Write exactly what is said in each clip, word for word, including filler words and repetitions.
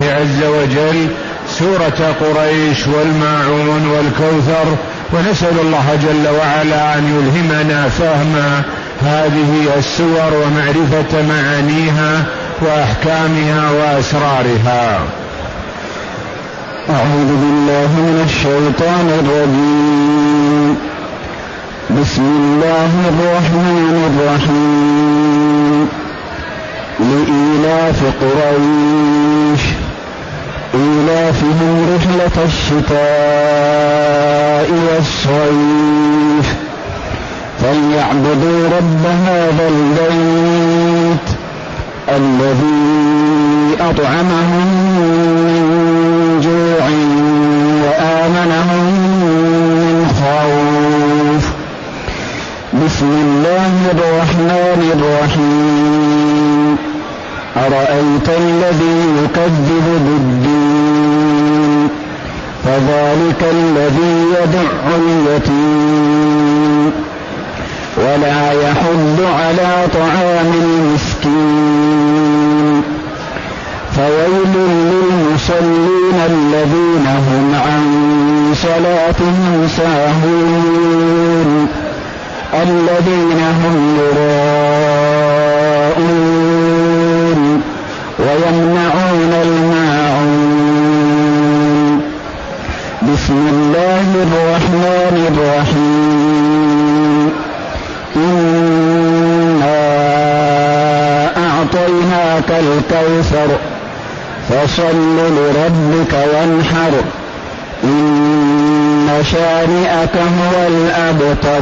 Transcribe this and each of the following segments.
عز وجل سورة قريش والماعون والكوثر، ونسأل الله جل وعلا أن يلهمنا فهم هذه السور ومعرفة معانيها وأحكامها وأسرارها. أعوذ بالله من الشيطان الرجيم. بسم الله الرحمن الرحيم. لإيلاف قريش إيلافهم رحلة الشتاء والصيف فليعبدوا رب هذا البيت الذي أطعمهم من جوع وآمنهم من خوف. بسم الله الرحمن الرحيم. أرأيت الذي يكذب بالدين فذلك الذي يدع اليتيم ولا يحض على طعام المسكين فويل للمصلين الذين هم عن صلاتهم ساهون الذين هم يراءون ويمنعون الماعون. بسم الله الرحمن الرحيم. إنا أعطيناك الكوثر فصل لربك وانحر إن شانئك هو الأبتر.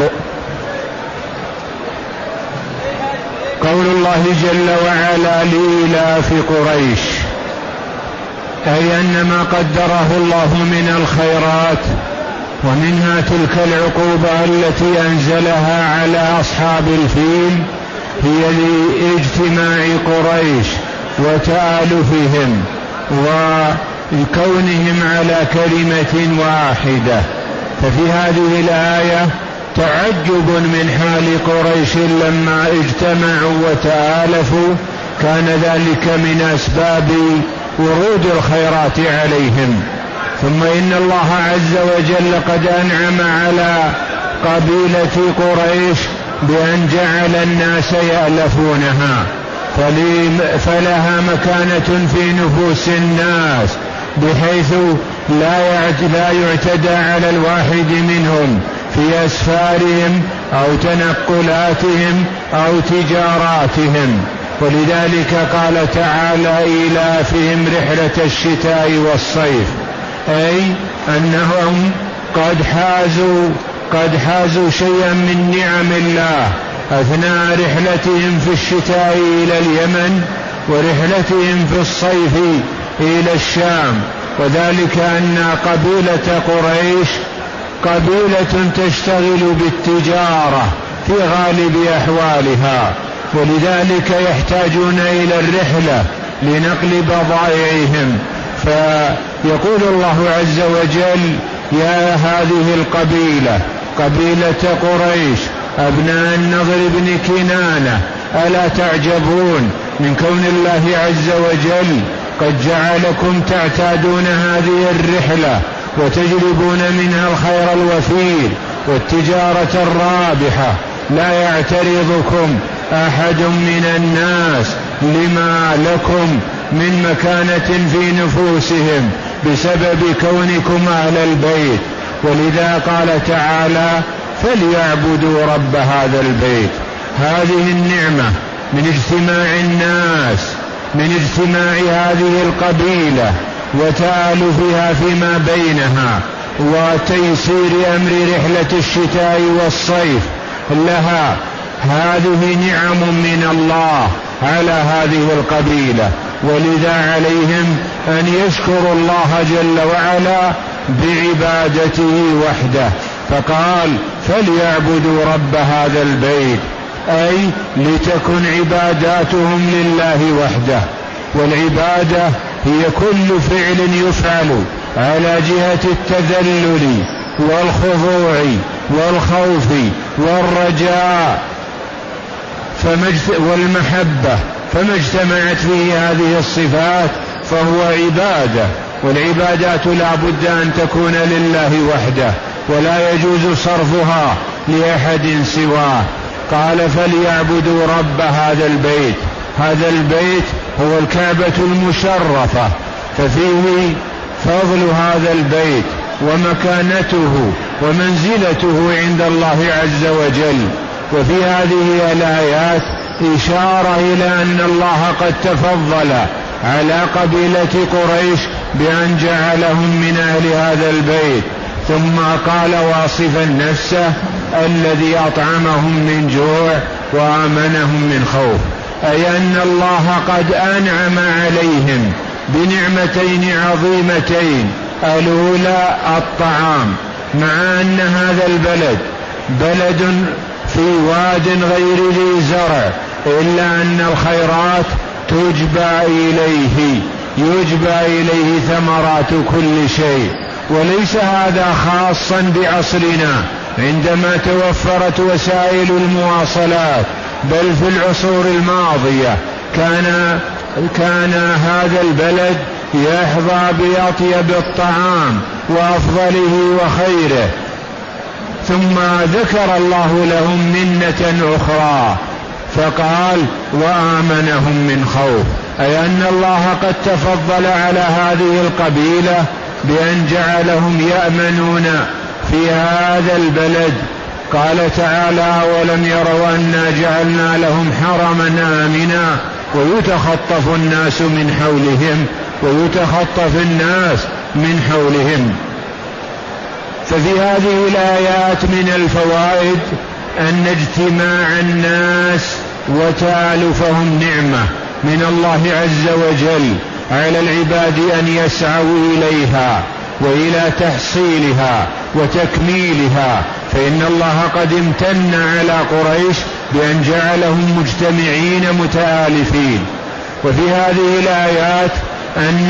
قول الله جل وعلا لإيلاف قريش، أي أن ما قدره الله من الخيرات ومنها تلك العقوبة التي أنزلها على أصحاب الفيل هي لاجتماع قريش وتآلفهم وكونهم على كلمة واحدة. ففي هذه الآية تعجب من حال قريش لما اجتمعوا وتآلفوا، كان ذلك من أسباب ورود الخيرات عليهم. ثم إن الله عز وجل قد أنعم على قبيلة قريش بأن جعل الناس يألفونها، فلها مكانة في نفوس الناس بحيث لا يعتدى على الواحد منهم في أسفارهم أو تنقلاتهم أو تجاراتهم. ولذلك قال تعالى إيلافهم رحلة الشتاء والصيف، أي أنهم قد حازوا قد حازوا شيئا من نعم الله أثناء رحلتهم في الشتاء إلى اليمن ورحلتهم في الصيف إلى الشام. وذلك أن قبيلة قريش قبيلة تشتغل بالتجارة في غالب أحوالها، ولذلك يحتاجون إلى الرحلة لنقل بضائعهم. فيقول الله عز وجل يا هذه القبيلة قبيلة قريش أبناء النضر بن كنانة ألا تعجبون من كون الله عز وجل قد جعلكم تعتادون هذه الرحلة وتجلبون منها الخير الوفير والتجارة الرابحة، لا يعترضكم أحد من الناس لما لكم من مكانة في نفوسهم بسبب كونكم أهل البيت. ولذا قال تعالى فليعبدوا رب هذا البيت. هذه النعمة من اجتماع الناس، من اجتماع هذه القبيلة وتآلفها فيما بينها وتيسير أمر رحلة الشتاء والصيف لها، هذه نعم من الله على هذه القبيلة. ولذا عليهم أن يشكروا الله جل وعلا بعبادته وحده، فقال فليعبدوا رب هذا البيت، أي لتكن عباداتهم لله وحده. والعبادة هي كل فعل يفعل على جهة التذلل والخضوع والخوف والرجاء والمحبة، فما اجتمعت فيه هذه الصفات فهو عبادة، والعبادات لا بد أن تكون لله وحده، ولا يجوز صرفها لأحد سواه. قال فليعبدوا رب هذا البيت. هذا البيت هو الكعبة المشرفة، ففيه فضل هذا البيت ومكانته ومنزلته عند الله عز وجل. وفي هذه الآيات إشارة إلى أن الله قد تفضل على قبيلة قريش بأن جعلهم من أهل هذا البيت، ثم قال واصفا نفسه الذي أطعمهم من جوع وآمنهم من خوف، أي أن الله قد أنعم عليهم بنعمتين عظيمتين. الأولى الطعام، مع أن هذا البلد بلد في واد غير ذي زرع، إلا أن الخيرات تجبى إليه يجبى إليه ثمرات كل شيء. وليس هذا خاصا بعصرنا عندما توفرت وسائل المواصلات، بل في العصور الماضية كان كان هذا البلد يحظى بأطيب الطعام وأفضله وخيره. ثم ذكر الله لهم منة أخرى فقال وآمنهم من خوف، أي أن الله قد تفضل على هذه القبيلة بأن جعلهم يأمنون في هذا البلد. قال تعالى ولم يروا أنا جعلنا لهم حرما آمنا ويتخطف الناس من حولهم ويتخطف الناس من حولهم. ففي هذه الآيات من الفوائد أن اجتماع الناس وتآلفهم نعمة من الله عز وجل على العباد أن يسعوا إليها وإلى تحصيلها وتكميلها، فإن الله قد امتن على قريش بأن جعلهم مجتمعين متآلفين. وفي هذه الآيات أن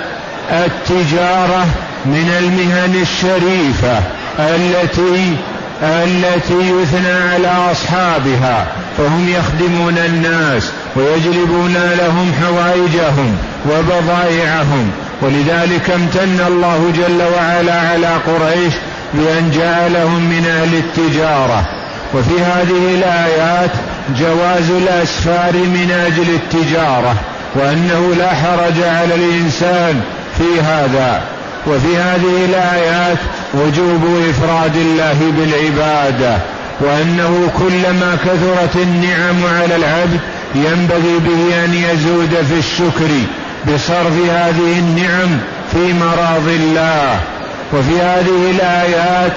التجارة من المهن الشريفة التي التي يثنى على أصحابها، فهم يخدمون الناس ويجلبون لهم حوائجهم وبضائعهم، ولذلك امتن الله جل وعلا على قريش بأن جعلهم من أهل التجارة. وفي هذه الآيات جواز الأسفار من أجل التجارة، وأنه لا حرج على الإنسان في هذا. وفي هذه الآيات وجوب إفراد الله بالعبادة، وأنه كلما كثرت النعم على العبد ينبغي به أن يزود في الشكر بصرف هذه النعم في مراض الله. وفي هذه الآيات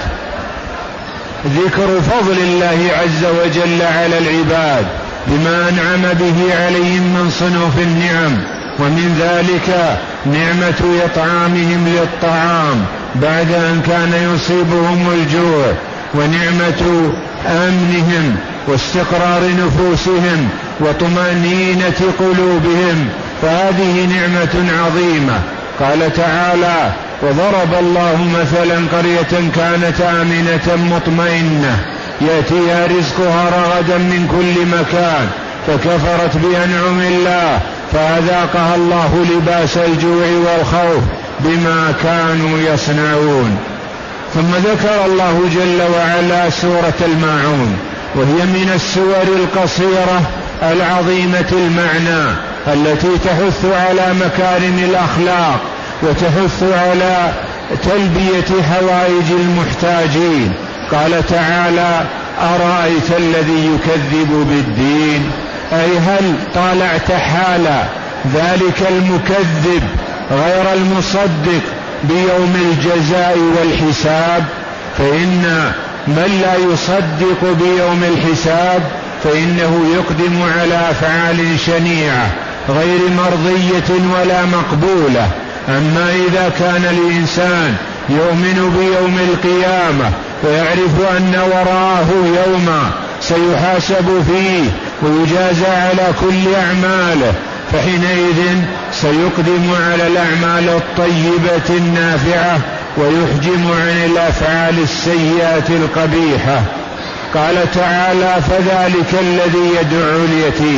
ذكر فضل الله عز وجل على العباد بما أنعم به عليهم من صنوف النعم، ومن ذلك نعمة إطعامهم للطعام بعد أن كان يصيبهم الجوع، ونعمة أمنهم واستقرار نفوسهم وطمأنينة قلوبهم، فهذه نعمة عظيمة. قال تعالى وضرب الله مثلا قرية كانت آمنة مطمئنة يأتيها رزقها رغدا من كل مكان فكفرت بأنعم الله فأذاقها الله لباس الجوع والخوف بما كانوا يصنعون. ثم ذكر الله جل وعلا سورة الماعون، وهي من السور القصيرة العظيمة المعنى التي تحث على مكارم الأخلاق وتحث على تلبية حوائج المحتاجين. قال تعالى أرأيت الذي يكذب بالدين، أي هل طالعت حال ذلك المكذب غير المصدق بيوم الجزاء والحساب؟ فإن من لا يصدق بيوم الحساب فإنه يقدم على أفعال شنيعة غير مرضية ولا مقبولة. أما إذا كان الإنسان يؤمن بيوم القيامة ويعرف أن وراءه يوما سيحاسب فيه ويجازى على كل أعماله، فحينئذ سيقدم على الأعمال الطيبة النافعة ويحجم عن الأفعال السيئة القبيحة. قال تعالى فذلك الذي يدعو اليتيم،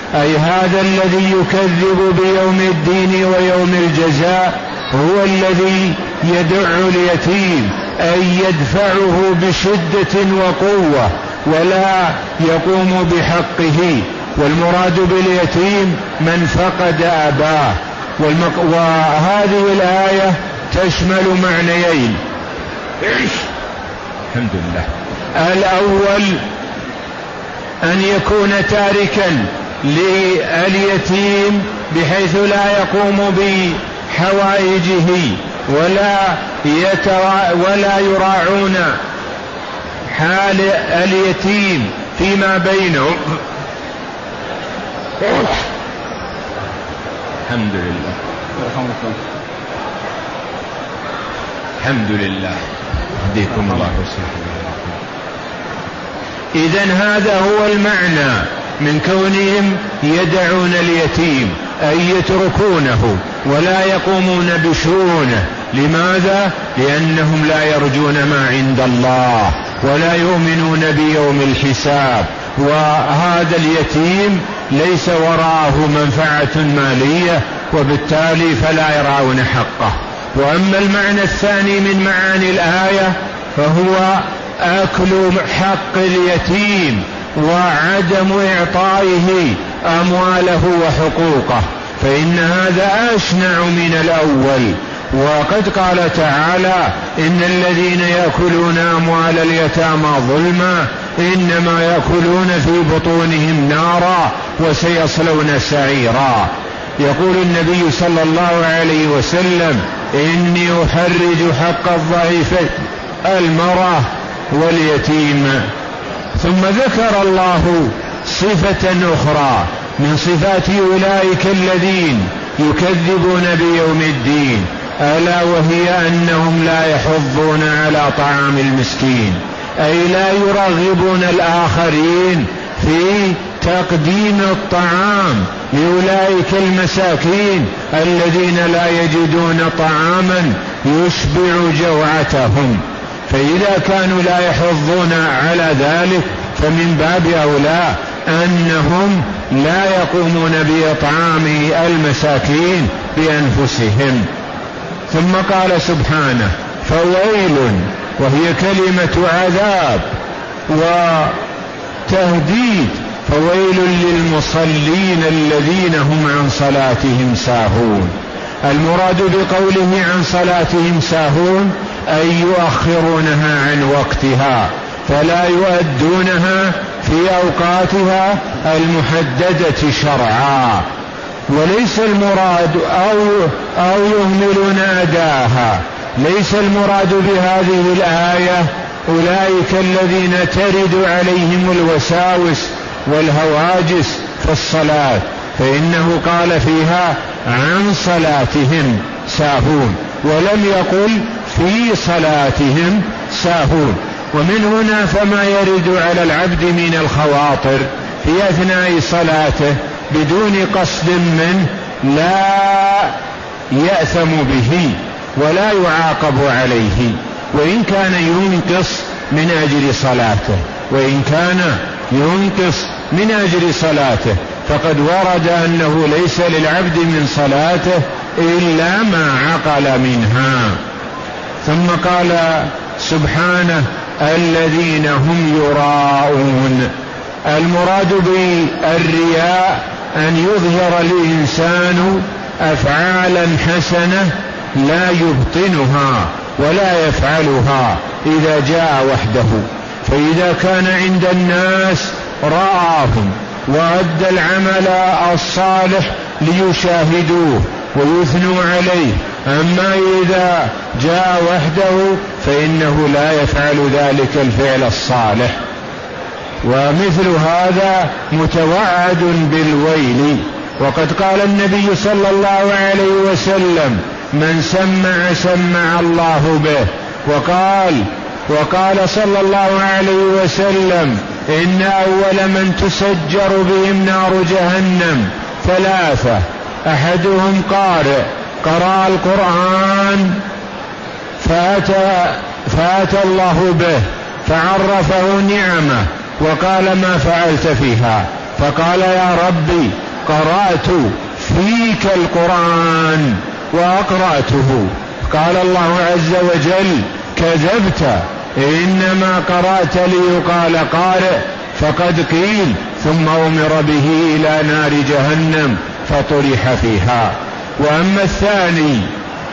أي هذا الذي يكذب بيوم الدين ويوم الجزاء هو الذي يدع اليتيم، أي يدفعه بشدة وقوة ولا يقوم بحقه. والمراد باليتيم من فقد أباه. وهذه الآية تشمل معنيين. الحمد لله. الأول أن يكون تاركا لليتيم بحيث لا يقوم بحوائجه ولا, يترا ولا يراعون حال اليتيم فيما بينهم. الحمد لله. الحمد لله. يهديكم الله ويصلح. إذن هذا هو المعنى من كونهم يدعون اليتيم، أي يتركونه ولا يقومون بشؤونه. لماذا؟ لأنهم لا يرجون ما عند الله ولا يؤمنون بيوم الحساب، وهذا اليتيم ليس وراءه منفعة مالية وبالتالي فلا يرعون حقه. وأما المعنى الثاني من معاني الآية فهو أكل حق اليتيم وعدم إعطائه أمواله وحقوقه، فإن هذا أشنع من الأول. وقد قال تعالى: إن الذين يأكلون أموال اليتامى ظلما إنما يأكلون في بطونهم نارا وسيصلون سعيرا. يقول النبي صلى الله عليه وسلم: إني أحرج حق الضعيف المرأة واليتيم. ثم ذكر الله صفة أخرى من صفات أولئك الذين يكذبون بيوم الدين، ألا وهي أنهم لا يحضون على طعام المسكين، أي لا يرغبون الآخرين في تقديم الطعام لأولئك المساكين الذين لا يجدون طعاما يشبع جوعتهم. فإذا كانوا لا يحضون على ذلك فمن باب أولى أنهم لا يقومون بإطعام المساكين بأنفسهم. ثم قال سبحانه: فويل، وهي كلمة عذاب وتهديد، فويل للمصلين الذين هم عن صلاتهم ساهون. المراد بقوله عن صلاتهم ساهون أي يؤخرونها عن وقتها فلا يؤدونها في أوقاتها المحددة شرعا، وليس المراد أو, أو يهملون أداها. ليس المراد بهذه الآية أولئك الذين ترد عليهم الوساوس والهواجس في الصلاة، فإنه قال فيها عن صلاتهم ساهون ولم يقل في صلاتهم ساهون. ومن هنا فما يرد على العبد من الخواطر في أثناء صلاته بدون قصد منه لا يأثم به ولا يعاقب عليه، وإن كان ينقص من أجل صلاته وإن كان ينقص من أجل صلاته فقد ورد أنه ليس للعبد من صلاته إلا ما عقل منها. ثم قال سبحانه: الذين هم يراءون. المراد بالرياء أن يظهر الإنسان أفعالا حسنة لا يبطنها ولا يفعلها إذا جاء وحده، فإذا كان عند الناس رآهم وأدى العمل الصالح ليشاهدوه ويثنوا عليه، أما إذا جاء وحده فإنه لا يفعل ذلك الفعل الصالح. ومثل هذا متوعد بالويل. وقد قال النبي صلى الله عليه وسلم: من سمع سمع الله به. وقال وقال صلى الله عليه وسلم: إن أول من تسجر بهم نار جهنم ثلاثة: أحدهم قارئ قرأ القرآن فأتى, فأتى الله به فعرفه نعمه وقال: ما فعلت فيها؟ فقال يا ربي قرأت فيك القرآن وأقرأته. قال الله عز وجل كذبت، إنما قرأت ليقال قارئ، فقد قيل. ثم أمر به إلى نار جهنم فطرح فيها. وأما الثاني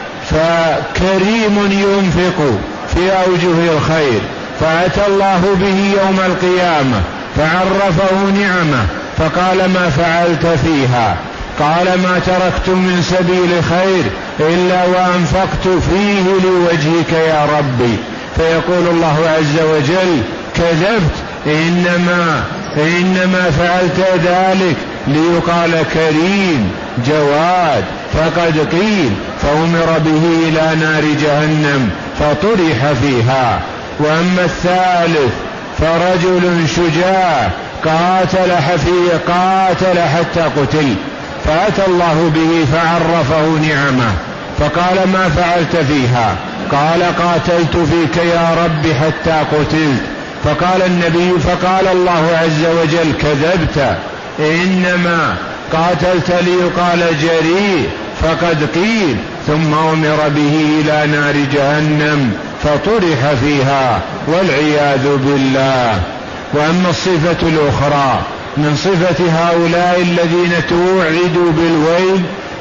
فكريم ينفق في أوجه الخير، فأتى الله به يوم القيامة فعرفه نعمه فقال ما فعلت فيها؟ قال ما تركت من سبيل خير إلا وأنفقت فيه لوجهك يا ربي. فيقول الله عز وجل كذبت، إنما, إنما فعلت ذلك ليقال كريم جواد، فقد قيل. فأمر به إلى نار جهنم فطرح فيها. وأما الثالث فرجل شجاع قاتل حفي قاتل حتى قتل، فأتى الله به فعرفه نعمه فقال ما فعلت فيها؟ قال قاتلت فيك يا رب حتى قتلت. فقال النبي فقال الله عز وجل كذبت، إنما قاتلت ليقال جريء، فقد قيل. ثم أمر به إلى نار جهنم فطرح فيها والعياذ بالله. وأما الصفة الأخرى من صفة هؤلاء الذين توعدوا بالويل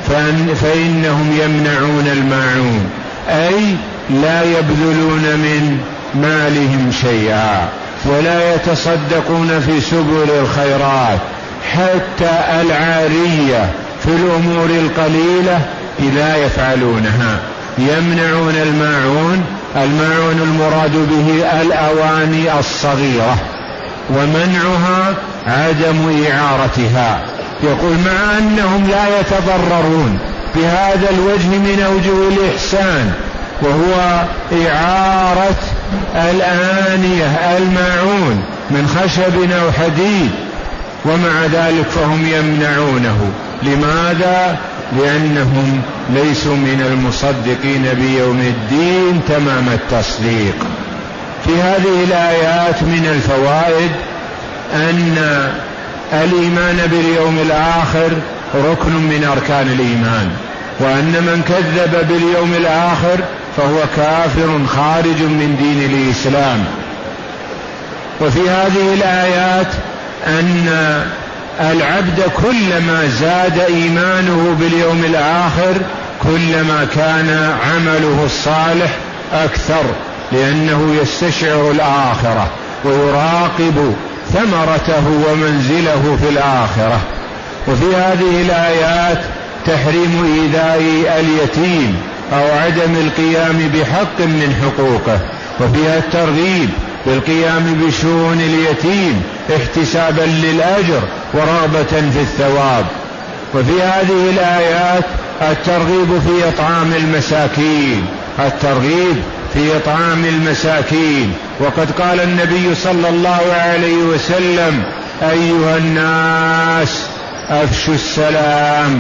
فإنهم يمنعون الماعون، أي لا يبذلون من مالهم شيئا ولا يتصدقون في سبل الخيرات، حتى العارية في الأمور القليلة لا يفعلونها. يمنعون الماعون. الماعون المراد به الأواني الصغيرة، ومنعها عدم إعارتها. يقول مع أنهم لا يتضررون بهذا الوجه من أوجه الإحسان، وهو إعارة الآنية الماعون من خشب أو حديد، ومع ذلك فهم يمنعونه. لماذا؟ لأنهم ليسوا من المصدقين بيوم الدين تمام التصديق. في هذه الآيات من الفوائد أن الإيمان باليوم الآخر ركن من أركان الإيمان، وأن من كذب باليوم الآخر فهو كافر خارج من دين الإسلام. وفي هذه الآيات أن العبد كلما زاد إيمانه باليوم الآخر كلما كان عمله الصالح أكثر، لأنه يستشعر الآخرة ويراقب ثمرته ومنزله في الآخرة. وفي هذه الآيات تحريم إيذاء اليتيم أو عدم القيام بحق من حقوقه، وفيها الترغيب بالقيام بشؤون اليتيم احتسابا للأجر ورغبة في الثواب. وفي هذه الآيات الترغيب في إطعام المساكين، الترغيب في إطعام المساكين. وقد قال النبي صلى الله عليه وسلم أيها الناس أفشوا السلام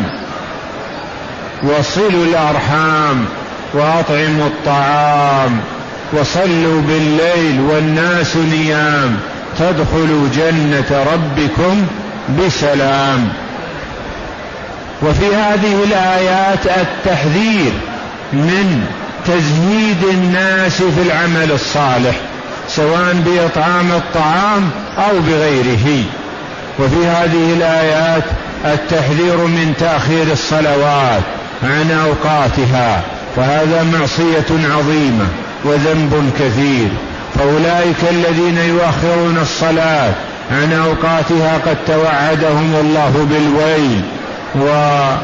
وصلوا الأرحام وأطعموا الطعام وصلوا بالليل والناس نيام تدخلوا جنة ربكم بسلام. وفي هذه الآيات التحذير من تزهيد الناس في العمل الصالح سواء بإطعام الطعام أو بغيره. وفي هذه الآيات التحذير من تأخير الصلوات عن أوقاتها، فهذا معصية عظيمة وذنب كثير. فأولئك الذين يؤخرون الصلاة عن أوقاتها قد توعدهم الله بالويل. وجاء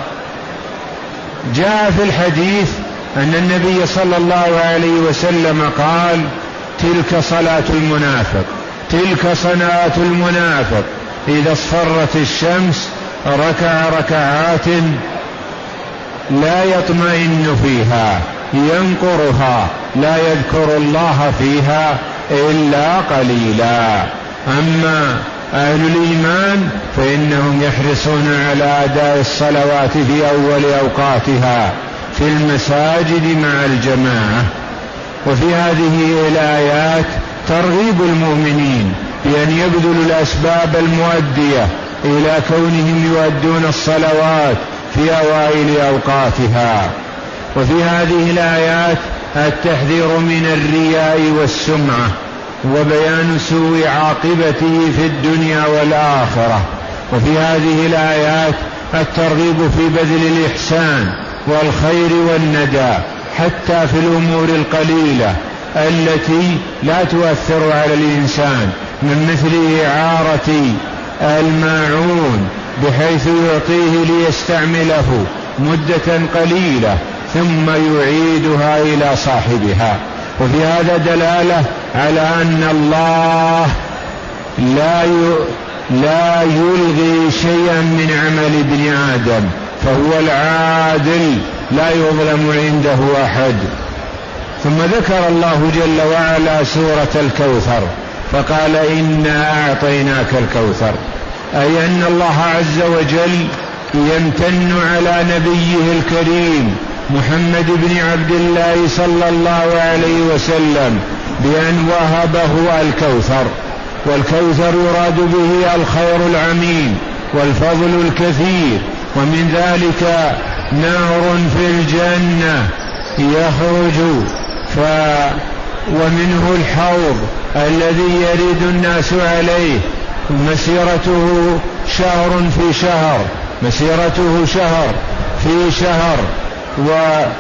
في الحديث أن النبي صلى الله عليه وسلم قال تلك صلاة المنافق، تلك صلاة المنافق إذا اصفرت الشمس ركع ركعات لا يطمئن فيها ينقرها لا يذكر الله فيها إلا قليلا. أما أهل الإيمان فإنهم يحرصون على أداء الصلوات في أول أوقاتها في المساجد مع الجماعة. وفي هذه الآيات ترغيب المؤمنين بأن يبذلوا الأسباب المؤدية إلى كونهم يؤدون الصلوات في أوائل أوقاتها. وفي هذه الآيات التحذير من الرياء والسمعة وبيان سوء عاقبته في الدنيا والآخرة. وفي هذه الآيات الترغيب في بذل الإحسان والخير والندى حتى في الأمور القليلة التي لا تؤثر على الإنسان، من مثل إعارة الماعون بحيث يعطيه ليستعمله مدة قليلة ثم يعيدها إلى صاحبها. وفي هذا دلالة على أن الله لا لا يلغي شيئا من عمل ابن آدم، فهو العادل لا يظلم عنده أحد. ثم ذكر الله جل وعلا سورة الكوثر فقال إنا أعطيناك الكوثر، أي أن الله عز وجل يمتن على نبيه الكريم محمد بن عبد الله صلى الله عليه وسلم بأن وهبه الكوثر. والكوثر يراد به الخير العميم والفضل الكثير، ومن ذلك نهر في الجنة يخرج ف ومنه الحوض الذي يرد الناس عليه مسيرته شهر في شهر مسيرته شهر في شهر. ومن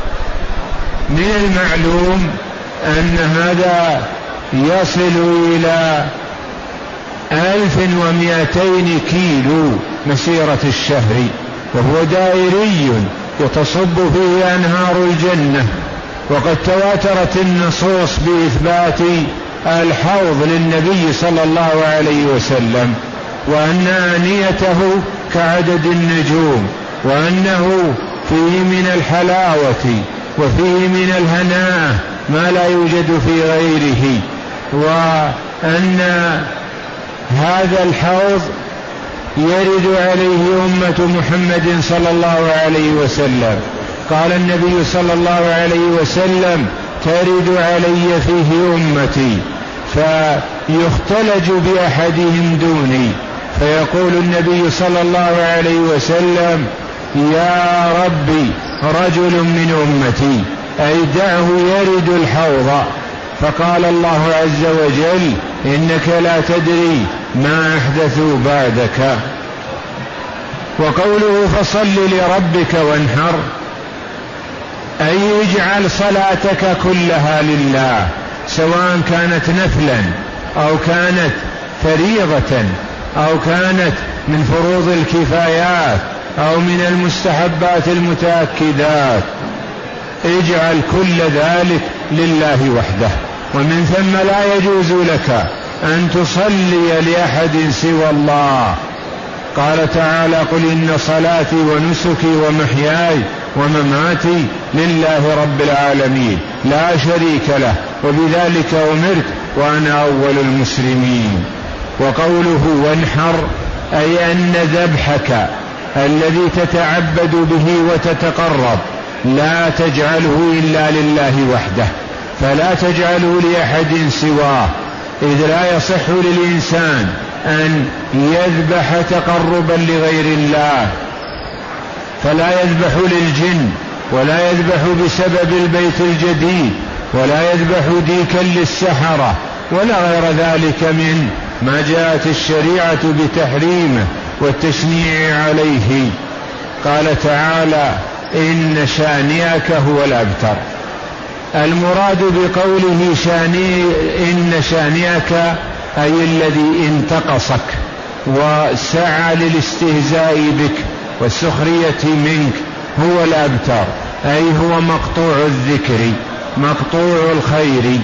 المعلوم أن هذا يصل إلى ألف ومئتين كيلو مسيرة الشهر، وهو دائري يتصب فيه أنهار الجنة. وقد تواترت النصوص بإثبات الحوض للنبي صلى الله عليه وسلم، وأن آنيته كعدد النجوم، وأنه فيه من الحلاوة وفيه من الهناء ما لا يوجد في غيره، وأن هذا الحوض يرد عليه أمة محمد صلى الله عليه وسلم. قال النبي صلى الله عليه وسلم ترد علي فيه أمتي فيختلج بأحدهم دوني، فيقول النبي صلى الله عليه وسلم يا ربي رجل من أمتي، أي دعه يرد الحوض. فقال الله عز وجل إنك لا تدري ما أحدثوا بعدك. وقوله فصل لربك وانحر، أي اجعل صلاتك كلها لله، سواء كانت نفلا أو كانت فريضة أو كانت من فروض الكفايات أو من المستحبات المتأكدات، اجعل كل ذلك لله وحده. ومن ثم لا يجوز لك أن تصلي لأحد سوى الله. قال تعالى قل إن صلاتي ونسكي ومحياي ومماتي لله رب العالمين لا شريك له وبذلك أمرت وأنا أول المسلمين. وقوله وانحر، أي أن ذبحك الذي تتعبد به وتتقرب لا تجعله إلا لله وحده، فلا تجعله لأحد سواه، إذ لا يصح للإنسان أن يذبح تقربا لغير الله، فلا يذبح للجن ولا يذبح بسبب البيت الجديد ولا يذبح ديكا للسحرة ولا غير ذلك من ما جاءت الشريعة بتحريمه والتشنيع عليه. قال تعالى إن شانئك هو الأبتر. المراد بقوله شاني إن شانئك أي الذي انتقصك وسعى للاستهزاء بك والسخرية منك هو الأبتر، أي هو مقطوع الذكر مقطوع الخير.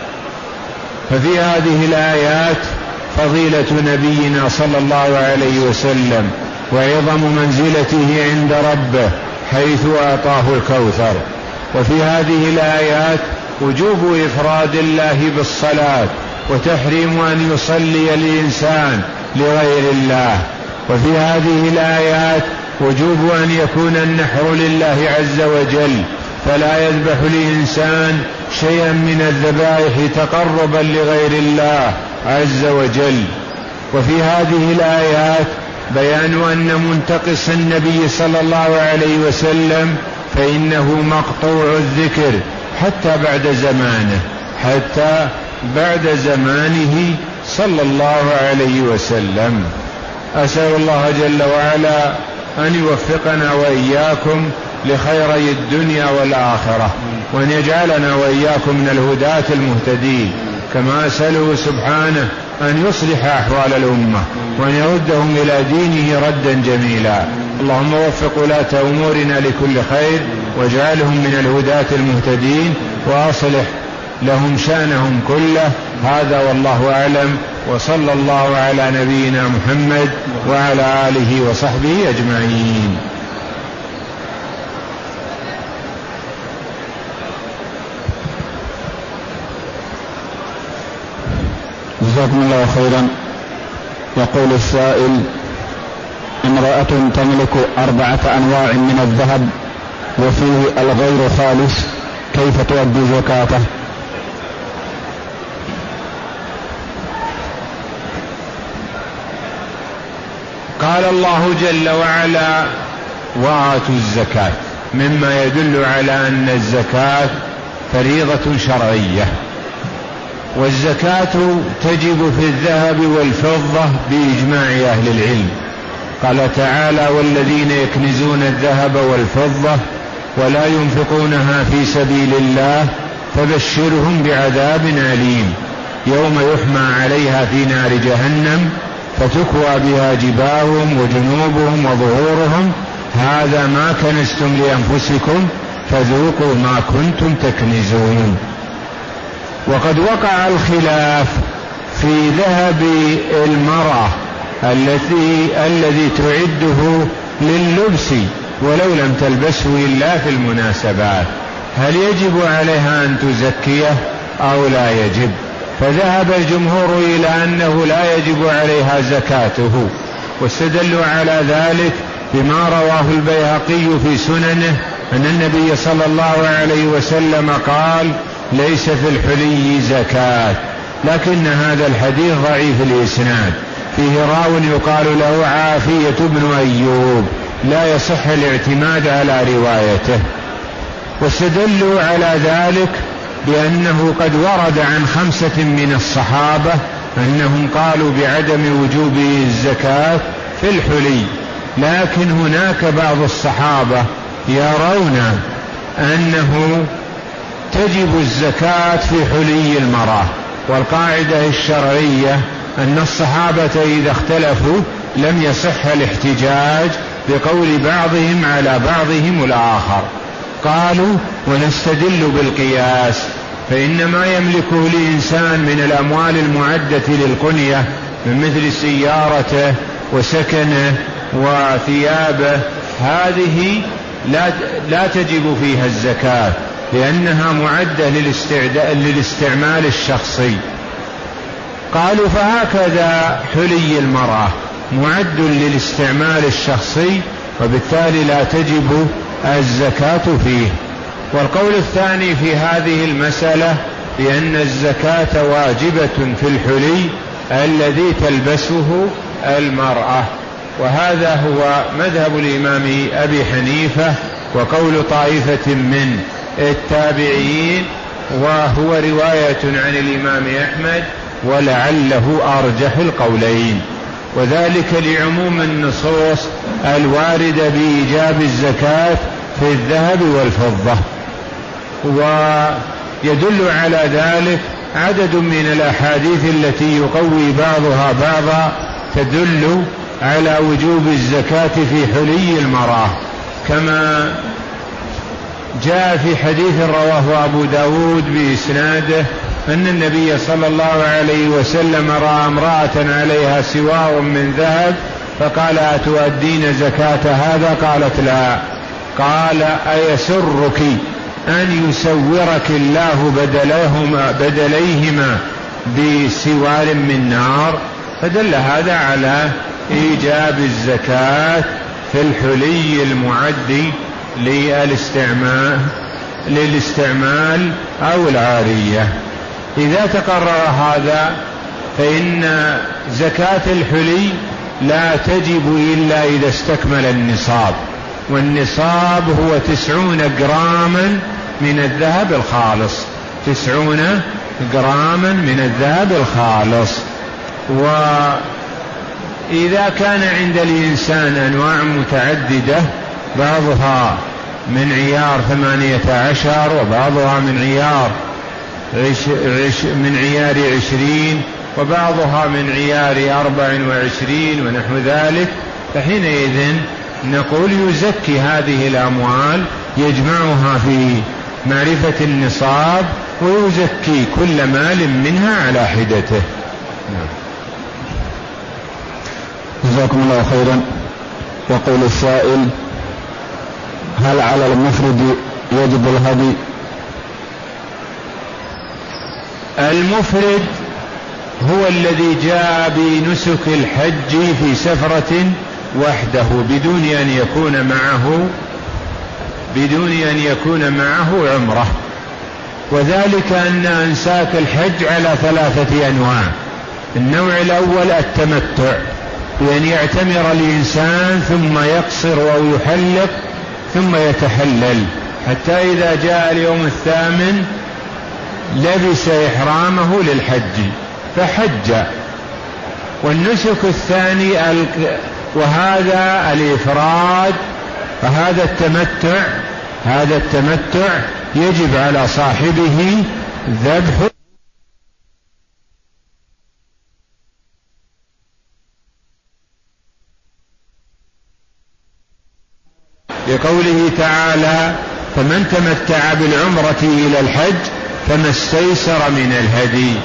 ففي هذه الآيات فضيلة نبينا صلى الله عليه وسلم وعظم منزلته عند ربه حيث أعطاه الكوثر. وفي هذه الآيات وجوب إفراد الله بالصلاة وتحريم أن يصلي الإنسان لغير الله. وفي هذه الآيات وجوب أن يكون النحر لله عز وجل، فلا يذبح الإنسان شيئا من الذبائح تقربا لغير الله عز وجل. وفي هذه الآيات بيان أن منتقص النبي صلى الله عليه وسلم فإنه مقطوع الذكر حتى بعد زمانه حتى بعد زمانه صلى الله عليه وسلم. أسأل الله جل وعلا أن يوفقنا وإياكم لخيري الدنيا والآخرة، وأن يجعلنا وإياكم من الهداة المهتدين، كما أسأله سبحانه أن يصلح أحوال الأمة وأن يردهم إلى دينه ردا جميلا. اللهم وفق ولاة أمورنا لكل خير واجعلهم من الهداة المهتدين وأصلح لهم شأنهم كله. هذا والله أعلم، وصلى الله على نبينا محمد وعلى آله وصحبه أجمعين. جزاكم الله خيرا. يقول السائل: امرأة تملك أربعة أنواع من الذهب وفيه الغير خالص، كيف تؤدي زكاته؟ قال الله جل وعلا: وآتوا الزكاة، مما يدل على أن الزكاة فريضة شرعية، والزكاة تجب في الذهب والفضة بإجماع أهل العلم. قال تعالى: والذين يكنزون الذهب والفضة ولا ينفقونها في سبيل الله فبشرهم بعذاب أليم يوم يحمى عليها في نار جهنم فتكوى بها جباههم وجنوبهم وظهورهم هذا ما كنزتم لأنفسكم فذوقوا ما كنتم تكنزون. وقد وقع الخلاف في ذهب المرأة التي الذي تعده لللبس ولو لم تلبسه إلا في المناسبات، هل يجب عليها أن تزكيه أو لا يجب؟ فذهب الجمهور إلى أنه لا يجب عليها زكاته، واستدلوا على ذلك بما رواه البيهقي في سننه أن النبي صلى الله عليه وسلم قال: ليس في الحلي زكاة، لكن هذا الحديث ضعيف الإسناد، فيه راو يقال له عافية بن أيوب، لا يصح الاعتماد على روايته. واستدلوا على ذلك بأنه قد ورد عن خمسة من الصحابة أنهم قالوا بعدم وجوب الزكاة في الحلي، لكن هناك بعض الصحابة يرون أنه تجب الزكاة في حلي المرأة. والقاعدة الشرعية أن الصحابة إذا اختلفوا لم يصح الاحتجاج بقول بعضهم على بعضهم الآخر. قالوا: ونستدل بالقياس، فإن ما يملكه الإنسان من الأموال المعدة للقنية من مثل سيارته وسكنه وثيابه هذه لا, لا تجب فيها الزكاة لأنها معدة للاستعمال الشخصي. قالوا: فهكذا حلي المرأة معد للاستعمال الشخصي وبالتالي لا تجب الزكاة فيه. والقول الثاني في هذه المسألة بأن الزكاة واجبة في الحلي الذي تلبسه المرأة، وهذا هو مذهب الإمام أبي حنيفة وقول طائفة من التابعين، وهو رواية عن الإمام أحمد ولعله أرجح القولين، وذلك لعموم النصوص الواردة بإيجاب الزكاة في الذهب والفضة. ويدل على ذلك عدد من الأحاديث التي يقوي بعضها بعضا تدل على وجوب الزكاة في حلي المرأة، كما جاء في حديث رواه أبو داود بإسناده أن النبي صلى الله عليه وسلم رأى امرأة عليها سوار من ذهب فقال: أتؤدين زكاة هذا؟ قالت: لا. قال: أيسرك أن يسورك الله بدلهما بدليهما بسوار من نار؟ فدل هذا على إيجاب الزكاة في الحلي المعد للاستعمال للاستعمال أو العارية. إذا تقرر هذا فإن زكاة الحلي لا تجب إلا إذا استكمل النصاب، والنصاب هو تسعون جراما من الذهب الخالص، تسعون جراما من الذهب الخالص. وإذا كان عند الإنسان أنواع متعددة بعضها من عيار ثمانية عشر وبعضها من عيار عش عش من عيار عشرين وبعضها من عيار أربع وعشرين ونحو ذلك، فحينئذ نقول يزكي هذه الأموال، يجمعها في معرفة النصاب ويزكي كل مال منها على حدته. جزاكم الله خيرا. يقول السائل: هل على المفرد يجب الهدي؟ المفرد هو الذي جاء بنسك الحج في سفرة وحده بدون أن يكون معه بدون أن يكون معه عمرة، وذلك أن أنساك الحج على ثلاثة أنواع. النوع الأول التمتع، بأن يعتمر الإنسان ثم يقصر أو يحلق ثم يتحلل حتى إذا جاء اليوم الثامن لبس إحرامه للحج فحج. والنسك الثاني وهذا الإفراد، فهذا التمتع هذا التمتع يجب على صاحبه ذبح لقوله تعالى: فمن تمتع بالعمرة إلى الحج فما استيسر من الهدي.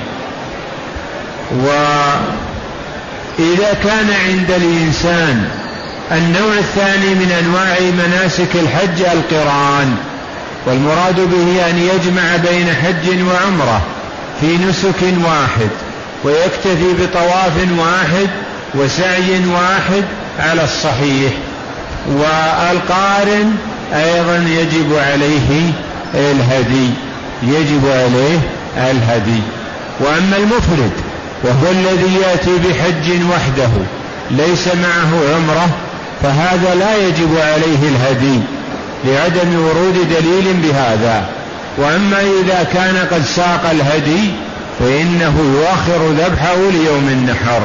وإذا كان عند الإنسان النوع الثاني من أنواع مناسك الحج القران، والمراد به أن يجمع بين حج وعمرة في نسك واحد ويكتفي بطواف واحد وسعي واحد على الصحيح. والقارن أيضا يجب عليه الهدي يجب عليه الهدي. وأما المفرد وهو الذي يأتي بحج وحده ليس معه عمرة فهذا لا يجب عليه الهدي لعدم ورود دليل بهذا. وأما إذا كان قد ساق الهدي فإنه يؤخر ذبحه ليوم النحر.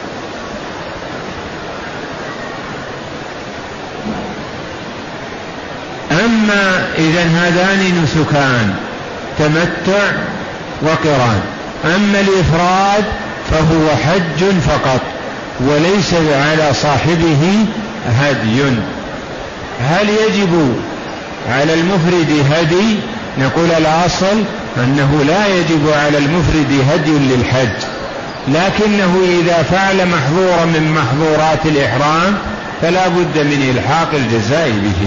أما إذا هذان نسكان تمتع وقران. أما الإفراد فهو حج فقط وليس على صاحبه هدي. هل يجب على المفرد هدي؟ نقول الأصل أنه لا يجب على المفرد هدي للحج، لكنه إذا فعل محظورا من محظورات الإحرام فلا بد من إلحاق الجزاء به.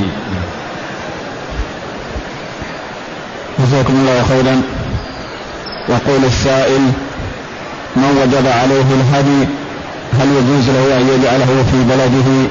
جزاكم الله خيرا. يقول السائل: من وجب عليه الهدي هل يجوز له أن يجعله في بلده؟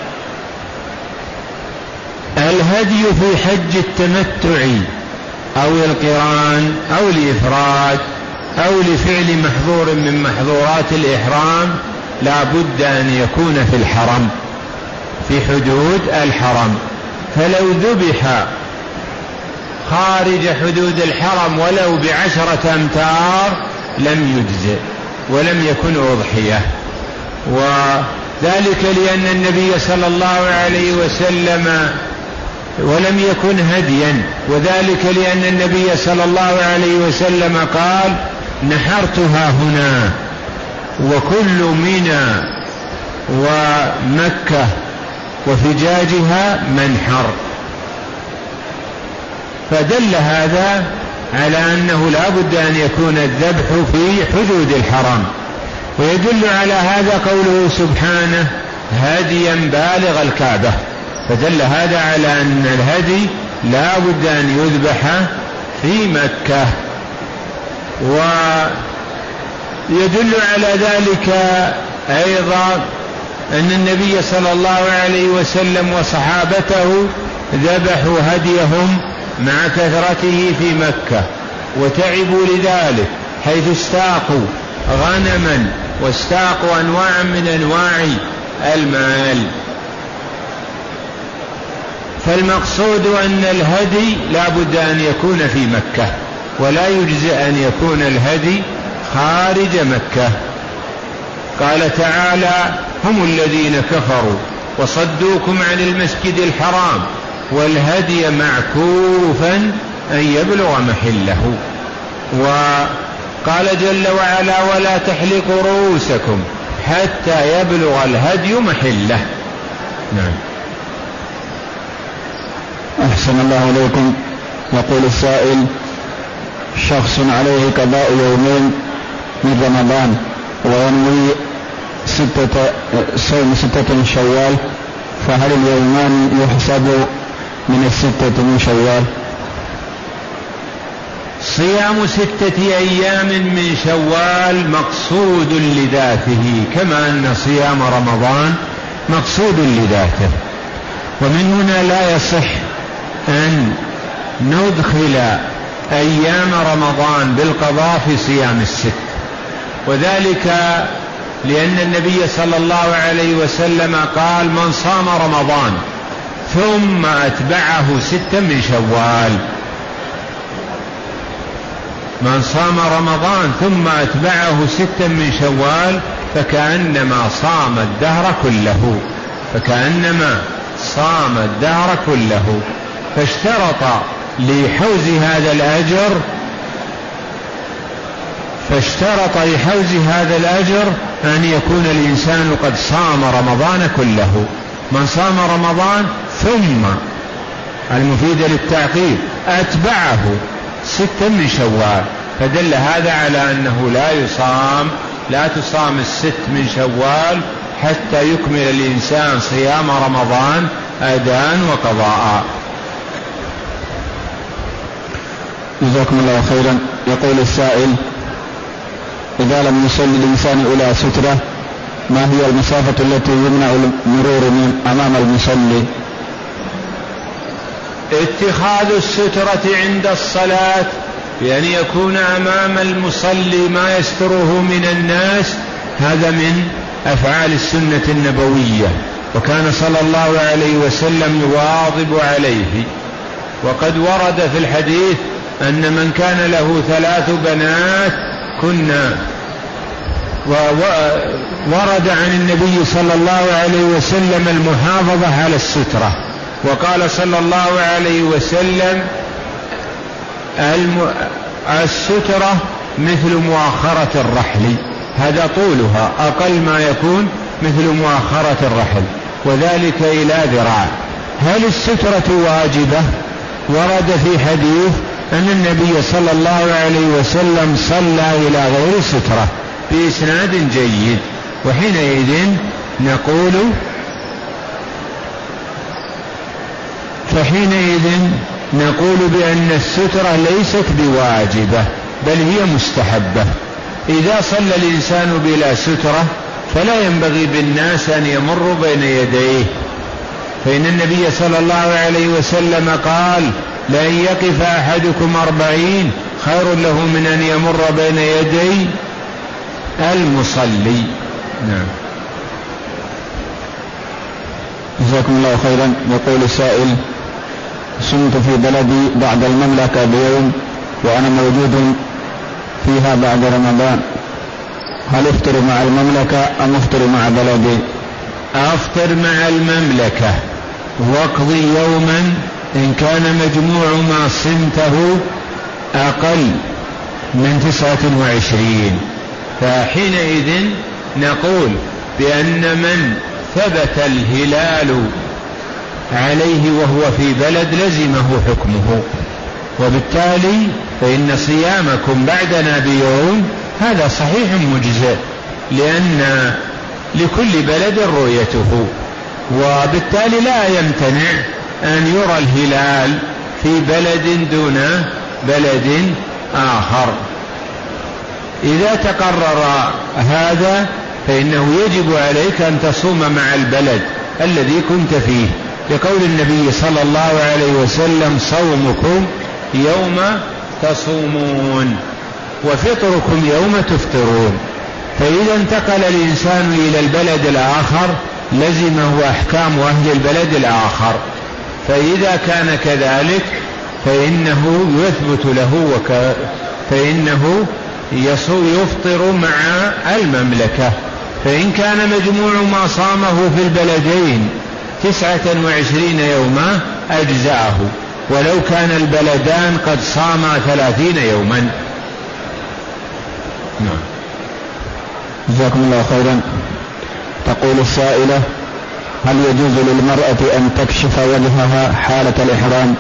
الهدي في حج التمتع أو القران أو الإفراد أو لفعل محظور من محظورات الإحرام لا بد أن يكون في الحرم في حدود الحرم. فلو ذبح خارج حدود الحرم ولو بعشرة أمتار لم يجزئ ولم يكن أضحية. وذلك لأن النبي صلى الله عليه وسلم ولم يكن هديا، وذلك لأن النبي صلى الله عليه وسلم قال: نحرتها هنا وكل منى ومكة وفجاجها منحر. فدل هذا على أنه لا بد أن يكون الذبح في حدود الحرم. ويدل على هذا قوله سبحانه: هديا بالغ الكعبة. فدل هذا على أن الهدي لا بد أن يذبح في مكة. ويدل على ذلك أيضا أن النبي صلى الله عليه وسلم وصحابته ذبحوا هديهم مع كثرته في مكة وتعبوا لذلك، حيث استاقوا غنما واستاقوا أنواع من أنواع المال. فالمقصود أن الهدي لا بد أن يكون في مكة، ولا يجزئ أن يكون الهدي خارج مكة. قال تعالى: هم الذين كفروا وصدوكم عن المسجد الحرام والهدي معكوفا أن يبلغ محله. وقال جل وعلا: ولا تحلقوا رؤوسكم حتى يبلغ الهدي محله. نعم. أحسن الله إليكم. يقول السائل: شخص عليه قضاء يومين من رمضان وينوي ستة صوم ستة من شوال، فهل اليومان يحسب من الستة من شوال؟ صيام ستة أيام من شوال مقصود لذاته، كما أن صيام رمضان مقصود لذاته. ومن هنا لا يصح أن ندخل أيام رمضان بالقضاء في صيام الست، وذلك لأن النبي صلى الله عليه وسلم قال: من صام رمضان ثم أتبعه ستا من شوال، من صام رمضان ثم أتبعه ستا من شوال فكأنما صام الدهر كله، فكأنما صام الدهر كله. فاشترط لحوز هذا الأجر فاشترط لحوز هذا الأجر أن يكون الإنسان قد صام رمضان كله. من صام رمضان ثم المفيد للتعقيب أتبعه ستا من شوال، فدل هذا على أنه لا يصام لا تصام الست من شوال حتى يكمل الإنسان صيام رمضان أداء وقضاء. جزاكم الله خيرا. يقول السائل: إذا لم يصلي الإنسان إلى سترة، ما هي المسافة التي يمنع المرور من أمام المصلي؟ اتخاذ السترة عند الصلاة بأن يكون أمام المصلي ما يستره من الناس، هذا من أفعال السنة النبوية، وكان صلى الله عليه وسلم يواظب عليه. وقد ورد في الحديث أن من كان له ثلاث بنات كنا وورد عن النبي صلى الله عليه وسلم المحافظة على السترة، وقال صلى الله عليه وسلم: السترة مثل مؤخرة الرحل، هذا طولها أقل ما يكون مثل مؤخرة الرحل، وذلك إلى ذراع. هل السترة واجبة؟ ورد في حديث أن النبي صلى الله عليه وسلم صلى إلى غير سترة بإسناد جيد، وحينئذ نقول فحينئذ نقول بأن السترة ليست بواجبة بل هي مستحبة. إذا صلى الإنسان بلا سترة فلا ينبغي بالناس أن يمروا بين يديه، فإن النبي صلى الله عليه وسلم قال: لأن يقف أحدكم أربعين خير له من أن يمر بين يدي المصلي. نعم. جزاكم الله خيرا. يقول السائل: صمت في بلدي بعد المملكة بيوم وأنا موجود فيها بعد رمضان، هل أفطر مع المملكة أم أفطر مع بلدي؟ أفطر مع المملكة واقضي يوما إن كان مجموع ما صمته أقل من تسعة وعشرين، فحينئذ نقول بأن من ثبت الهلال عليه وهو في بلد لزمه حكمه، وبالتالي فإن صيامكم بعدنا بيوم هذا صحيح مجزئ، لأن لكل بلد رؤيته، وبالتالي لا يمتنع أن يرى الهلال في بلد دون بلد آخر. إذا تقرر هذا فإنه يجب عليك أن تصوم مع البلد الذي كنت فيه، لقول النبي صلى الله عليه وسلم: صومكم يوم تصومون وفطركم يوم تفطرون. فإذا انتقل الإنسان إلى البلد الآخر لزمه أحكام أهل البلد الآخر، فإذا كان كذلك فإنه يثبت له وك... فإنه يفطر مع المملكة. فإن كان مجموع ما صامه في البلدين تسعة وعشرين يوما أجزاءه، ولو كان البلدان قد صاما ثلاثين يوما. نعم. جزاكم الله خيرا. تقول السائلة: هل يجوز للمرأة أن تكشف وجهها حالة الإحرام؟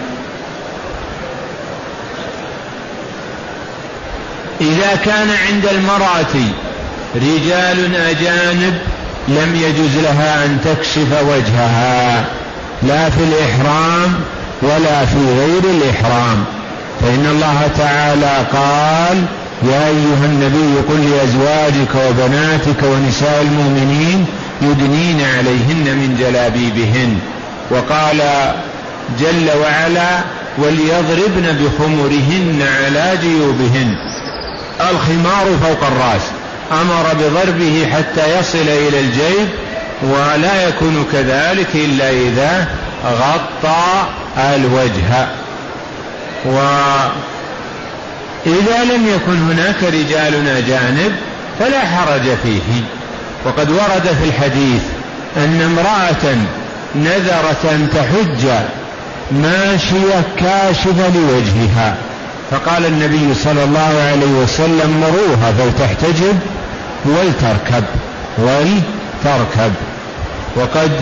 إذا كان عند المرأة رجال أجانب لم يجوز لها أن تكشف وجهها لا في الإحرام ولا في غير الإحرام، فإن الله تعالى قال: يا أيها النبي قل لأزواجك وبناتك ونساء المؤمنين يدنين عليهن من جلابيبهن. وقال جل وعلا: وليضربن بخمرهن على جيوبهن. الخمار فوق الرأس، أمر بضربه حتى يصل إلى الجيب، ولا يكون كذلك إلا إذا غطى الوجه. وإذا لم يكن هناك رجال أجانب فلا حرج فيه. وقد ورد في الحديث أن امرأة نذرت أن تحج ماشية كاشفة لوجهها، فقال النبي صلى الله عليه وسلم: مروها فلتحتجب ولتركب ولتركب. وقد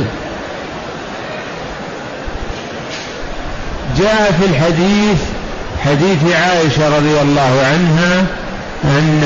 جاء في الحديث حديث عائشة رضي الله عنها أن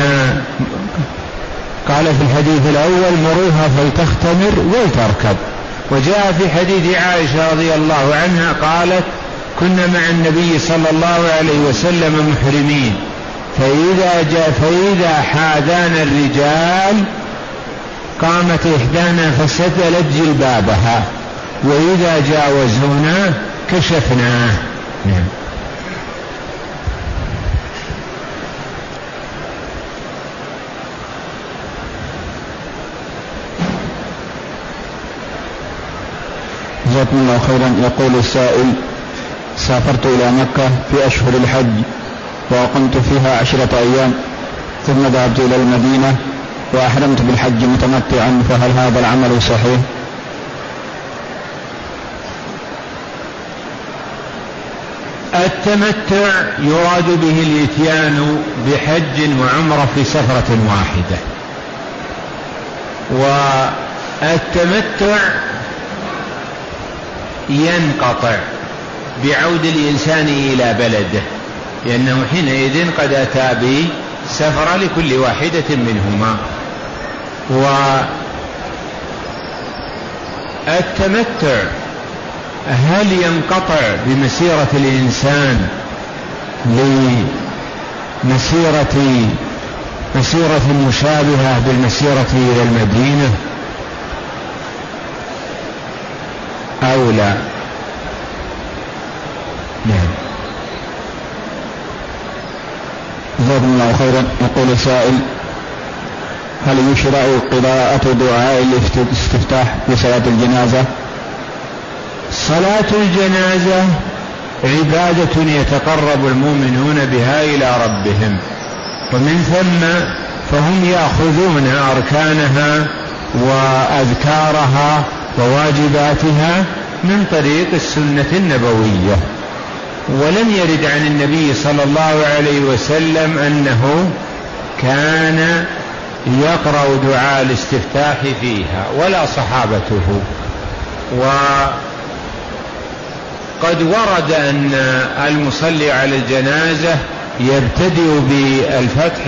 قال في الحديث الأول: مروها فلتختمر ولتركب. وجاء في حديث عائشة رضي الله عنها قالت: كنا مع النبي صلى الله عليه وسلم محرمين، فإذا جاء فإذا حاذانا الرجال قامت إحدانا فسدلت جلبابها، وإذا جاوزونا كشفناه. نعم. جزاكم الله خيرا. يقول السائل: سافرت إلى مكة في أشهر الحج وأقمت فيها عشرة أيام، ثم ذهبت إلى المدينة وأحرمت بالحج متمتعا، فهل هذا العمل صحيح؟ التمتع يراد به الإتيان بحج وعمرة في سفرة واحدة، والتمتع ينقطع بعود الإنسان إلى بلده، لأنه حينئذ قد أتى بسفر لكل واحدة منهما. والتمتع هل ينقطع بمسيرة الإنسان لمسيرة مسيرة مشابهة بالمسيرة إلى المدينة أو لا؟ نعم. جزاكم الله خيرا. يقول سائل: هل يشرع قراءة دعاء الاستفتاح في صلاة الجنازة؟ صلاة الجنازة عبادة يتقرب المؤمنون بها إلى ربهم، ومن ثم فهم يأخذون أركانها وأذكارها وواجباتها من طريق السنة النبوية. ولم يرد عن النبي صلى الله عليه وسلم أنه كان يقرأ دعاء الاستفتاح فيها ولا صحابته. وقد ورد أن المصلي على الجنازة يبتدئ بالفتح،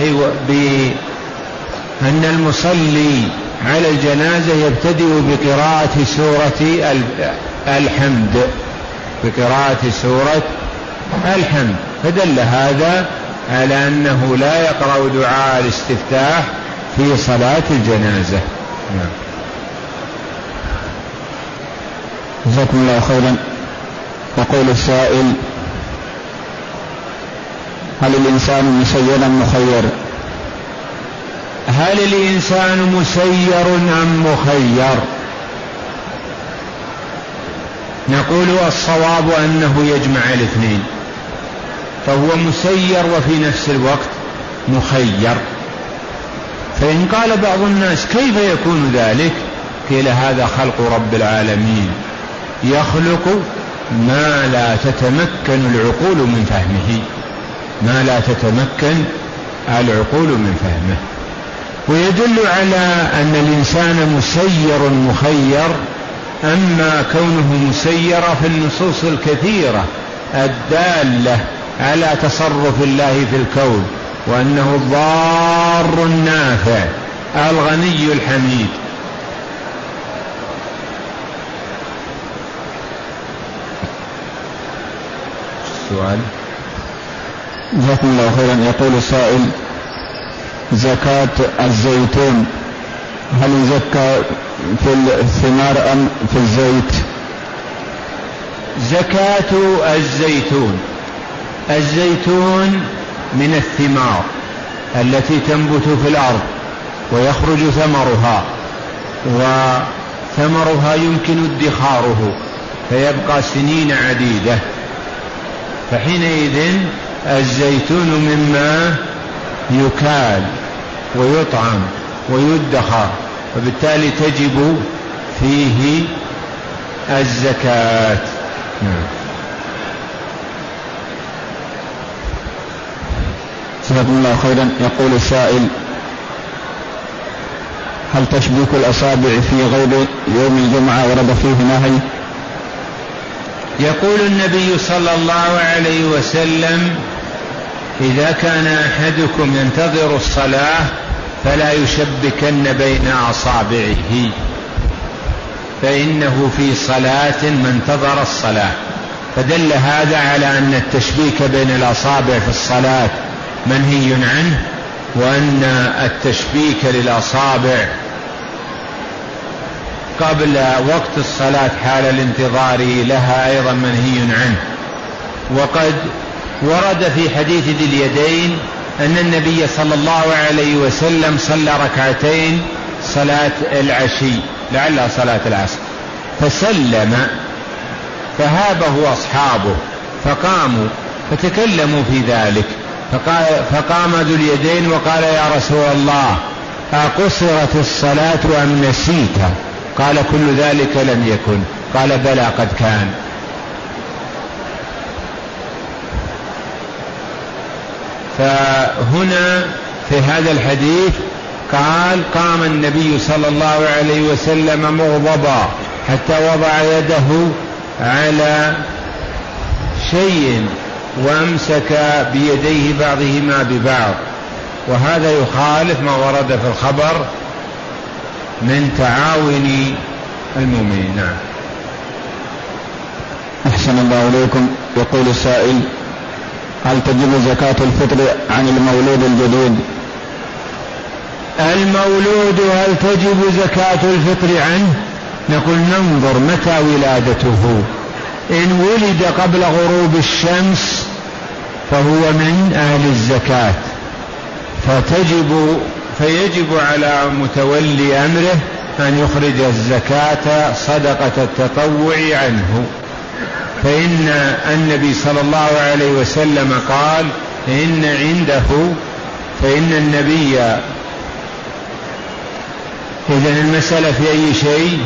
بأن المصلي على الجنازة يبتدئ بقراءة سورة الحمد بقراءة سورة الحمد، فدل هذا على أنه لا يقرأ دعاء الاستفتاح في صلاة الجنازة. نعم. جزاكم الله خيرا. يقول السائل: هل الإنسان مسيرا مخير هل الإنسان مسير أم مخير؟ نقول الصواب أنه يجمع الاثنين، فهو مسير وفي نفس الوقت مخير. فإن قال بعض الناس كيف يكون ذلك؟ قيل هذا خلق رب العالمين، يخلق ما لا تتمكن العقول من فهمه، ما لا تتمكن العقول من فهمه. ويدل على أن الإنسان مسير مخير، أما كونه مسير في النصوص الكثيرة الدالة على تصرف الله في الكون، وأنه الضار النافع الغني الحميد. السؤال. جزاكم الله خيرا. يقول السائل: زكاة الزيتون هل يزكى في الثمار أم في الزيت؟ زكاة الزيتون، الزيتون من الثمار التي تنبت في الأرض ويخرج ثمرها، وثمرها يمكن ادخاره فيبقى سنين عديدة، فحينئذ الزيتون مما يكال ويطعم ويدخر، وبالتالي تجب فيه الزكاة. جزاكم الله خيرا. يقول السائل: هل تشبيك الأصابع في غير يوم الجمعة ورد فيه نهي؟ يقول النبي صلى الله عليه وسلم: إذا كان أحدكم ينتظر الصلاة فلا يشبكن بين أصابعه، فإنه في صلاة من انتظر الصلاة. فدل هذا على أن التشبيك بين الأصابع في الصلاة منهي عنه، وأن التشبيك للأصابع قبل وقت الصلاة حال الانتظار لها أيضا منهي عنه. وقد ورد في حديث ذي اليدين أن النبي صلى الله عليه وسلم صلى ركعتين صلاة العشي لعلها صلاة العصر، فسلم فهابه أصحابه فقاموا فتكلموا في ذلك، فقام ذو اليدين وقال: يا رسول الله، أقصرت الصلاة أم نسيتها؟ قال: كل ذلك لم يكن. قال: بلى قد كان. فهنا في هذا الحديث قال: قام النبي صلى الله عليه وسلم مغضبا حتى وضع يده على شيء وامسك بيديه بعضهما ببعض، وهذا يخالف ما ورد في الخبر من تعاون المؤمنين. نعم. أحسن الله إليكم. يقول السائل: هل تجب زكاة الفطر عن المولود الجديد؟ المولود هل تجب زكاة الفطر عنه؟ نقول ننظر متى ولادته. إن ولد قبل غروب الشمس فهو من أهل الزكاة، فتجب فيجب على متولي أمره أن يخرج الزكاة صدقة التطوع عنه، فإن النبي صلى الله عليه وسلم قال: إن عنده، فإن النبي. إذن المسألة في أي شيء؟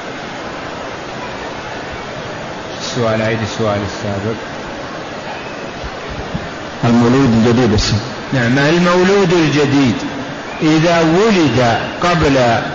السؤال عيد السؤال السابق. المولود الجديد السابق. نعم، المولود الجديد إذا ولد قبل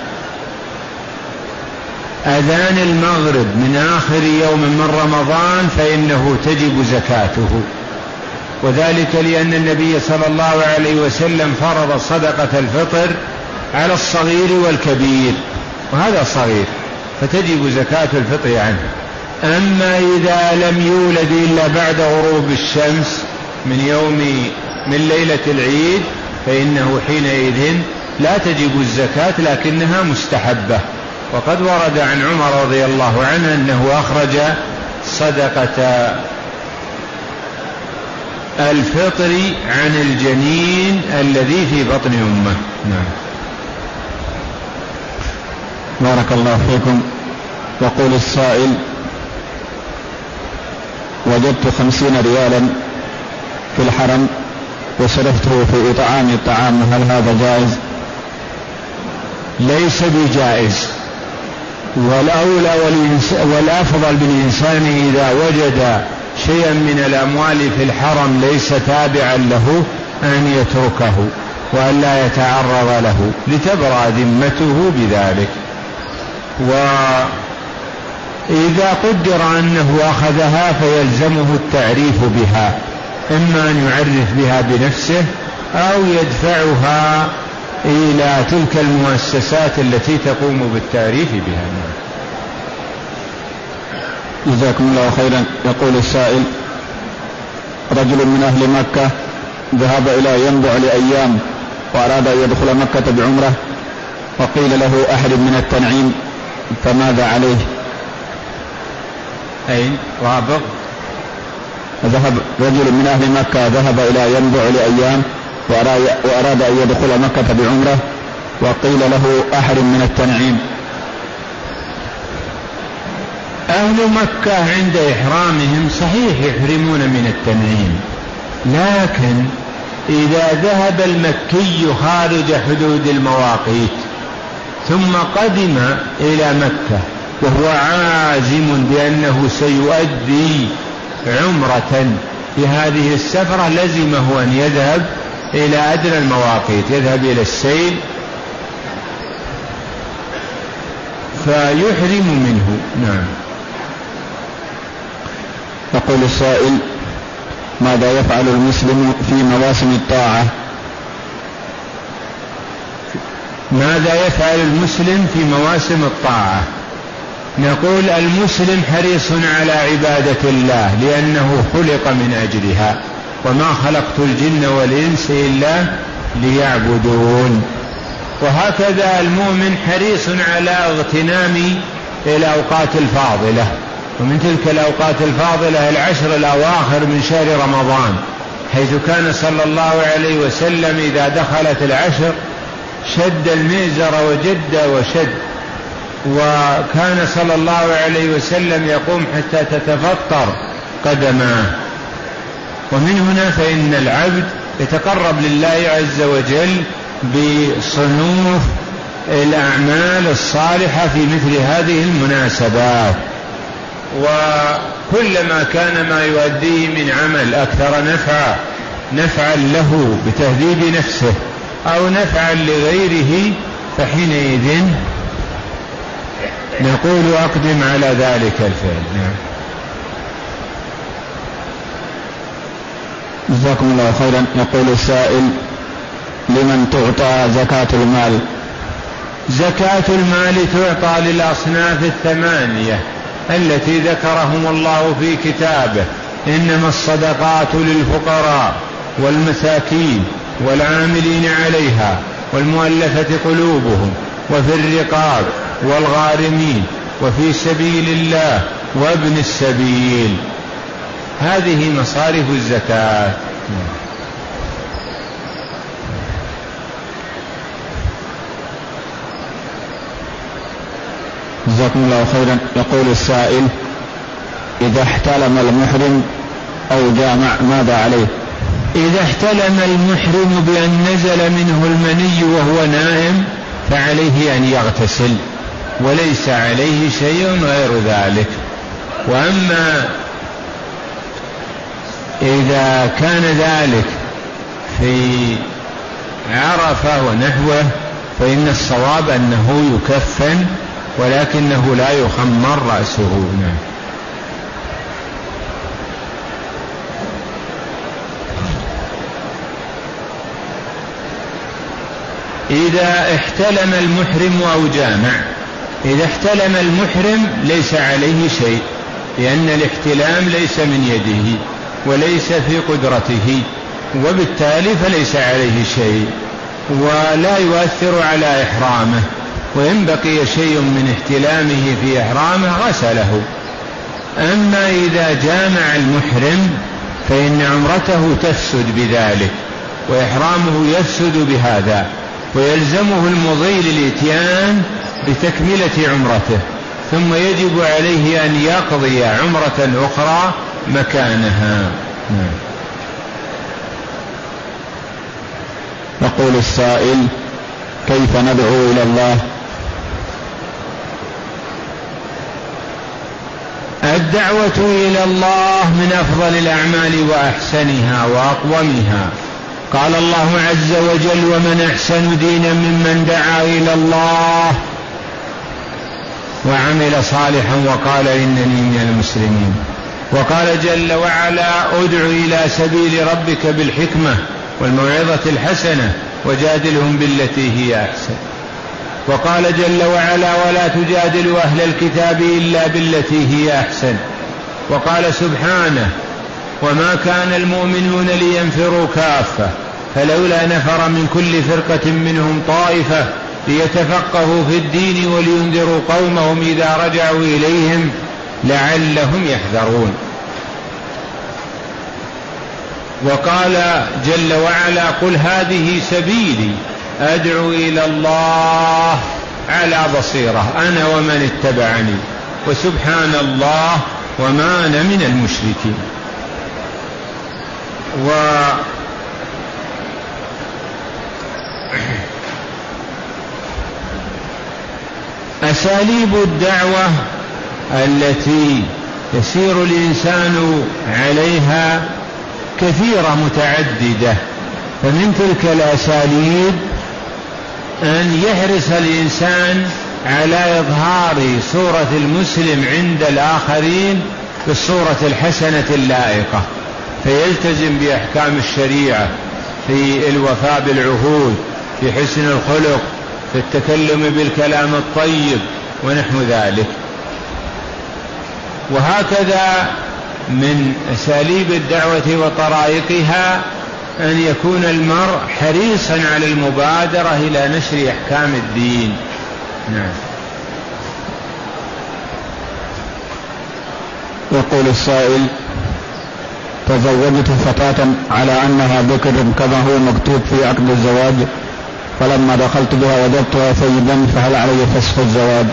أذان المغرب من آخر يوم من رمضان فإنه تجب زكاته، وذلك لأن النبي صلى الله عليه وسلم فرض صدقة الفطر على الصغير والكبير، وهذا صغير فتجب زكاة الفطر عنه. أما إذا لم يولد إلا بعد غروب الشمس من يوم من ليلة العيد فإنه حينئذ لا تجب الزكاة لكنها مستحبة. وقد ورد عن عمر رضي الله عنه أنه أخرج صدقة الفطر عن الجنين الذي في بطن أمه. نعم. بارك الله فيكم. يقول السائل: وجدت خمسين ريالا في الحرم وصرفته في إطعام الطعام، هل هذا جائز؟ ليس بجائز، والأولى والأفضل بالإنسان إذا وجد شيئا من الأموال في الحرم ليس تابعا له أن يتركه وأن لا يتعرض له لتبرأ ذمته بذلك. وإذا قدر أنه أخذها فيلزمه التعريف بها، إما أن يعرف بها بنفسه أو يدفعها إلى تلك المؤسسات التي تقوم بالتعريف بها. جزاكم الله خيرا. يقول السائل: رجل من أهل مكة ذهب إلى ينبع لأيام وأراد أن يدخل مكة بعمرة، وقيل له أحرم من التنعيم، فماذا عليه؟ أين رابغ؟ ذهب رجل من أهل مكة ذهب إلى ينبع لأيام وأراد أن يدخل مكة بعمرة، وقيل له أحرم من التنعيم. أهل مكة عند إحرامهم صحيح يحرمون من التنعيم، لكن إذا ذهب المكي خارج حدود المواقيت ثم قدم إلى مكة وهو عازم بأنه سيؤدي عمرة في هذه السفرة، لزمه أن يذهب إلى أدنى المواقيت، يذهب إلى السيل فيحرم منه. نعم. يقول السائل: ماذا يفعل المسلم في مواسم الطاعة؟ ماذا يفعل المسلم في مواسم الطاعة؟ نقول المسلم حريص على عبادة الله لأنه خلق من أجلها، وما خلقت الجن والإنس إلا ليعبدون. وهكذا المؤمن حريص على اغتنام الأوقات الفاضلة، ومن تلك الأوقات الفاضلة العشر الأواخر من شهر رمضان، حيث كان صلى الله عليه وسلم إذا دخلت العشر شد المئزر وجد وشد، وكان صلى الله عليه وسلم يقوم حتى تتفطر قدماه. ومن هنا فإن العبد يتقرب لله عز وجل بصنوف الأعمال الصالحة في مثل هذه المناسبات، وكلما كان ما يؤديه من عمل أكثر نفعا نفعا له بتهذيب نفسه أو نفعا لغيره، فحينئذ نقول أقدم على ذلك الفعل. جزاكم الله خيرا. يقول السائل: لمن تعطى زكاة المال؟ زكاة المال تعطى للأصناف الثمانية التي ذكرهم الله في كتابه: إنما الصدقات للفقراء والمساكين والعاملين عليها والمؤلفة قلوبهم وفي الرقاب والغارمين وفي سبيل الله وابن السبيل. هذه مصارف الزكاة. جزاكم الله خيرا. يقول السائل: إذا احتلم المحرم أو جامع ماذا عليه؟ إذا احتلم المحرم بأن نزل منه المني وهو نائم فعليه أن يغتسل وليس عليه شيء غير ذلك. وأما إذا كان ذلك في عرفة ونحوه فإن الصواب أنه يكفن ولكنه لا يخمر رأسه. إذا احتلم المحرم أو جامع، إذا احتلم المحرم ليس عليه شيء، لأن الاحتلام ليس من يده وليس في قدرته، وبالتالي فليس عليه شيء ولا يؤثر على إحرامه، وإن بقي شيء من احتلامه في إحرامه غسله. أما إذا جامع المحرم فإن عمرته تفسد بذلك وإحرامه يفسد بهذا، ويلزمه المضي للإتيان بتكملة عمرته، ثم يجب عليه أن يقضي عمرة أخرى مكانها. يقول السائل: كيف ندعو إلى الله؟ الدعوة إلى الله من أفضل الأعمال وأحسنها وأقومها. قال الله عز وجل: ومن أحسن دينا ممن دعا إلى الله وعمل صالحا وقال إنني من المسلمين. وقال جل وعلا: ادع إلى سبيل ربك بالحكمة والموعظة الحسنة وجادلهم بالتي هي أحسن. وقال جل وعلا: ولا تجادلوا أهل الكتاب إلا بالتي هي أحسن. وقال سبحانه: وما كان المؤمنون لينفروا كافة فلولا نفر من كل فرقة منهم طائفة ليتفقهوا في الدين ولينذروا قومهم إذا رجعوا إليهم لعلهم يحذرون. وقال جل وعلا: قل هذه سبيلي أدعو إلى الله على بصيرة أنا ومن اتبعني وسبحان الله وما أنا من المشركين. و أساليب الدعوة التي يسير الإنسان عليها كثيرة متعددة، فمن تلك الأساليب أن يحرص الإنسان على إظهار صورة المسلم عند الآخرين بالصورة الحسنة اللائقة، فيلتزم بأحكام الشريعة في الوفاء بالعهود، في حسن الخلق، في التكلم بالكلام الطيب ونحو ذلك. وهكذا من أساليب الدعوة وطرائقها أن يكون المرء حريصا على المبادرة إلى نشر أحكام الدين. نعم. يقول السائل: تزوجت فتاة على أنها بكر كما هو مكتوب في عقد الزواج، فلما دخلت بها وجدتها ثيبا، فهل علي فسخ الزواج؟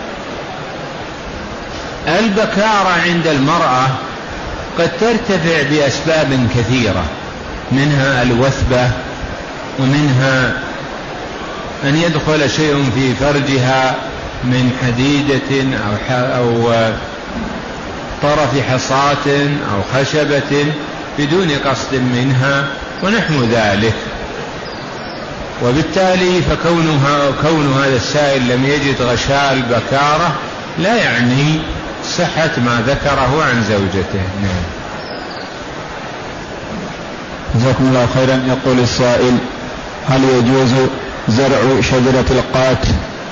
البكارة عند المرأة قد ترتفع بأسباب كثيرة، منها الوثبة، ومنها أن يدخل شيء في فرجها من حديدة أو, أو طرف حصاة أو خشبة بدون قصد منها ونحو ذلك. وبالتالي فكونها كون هذا السائل لم يجد غشاء البكارة لا يعني صحة ما ذكره عن زوجته. نعم. جزاكم الله خيرا. يقول السائل: هل يجوز زرع شجرة القات؟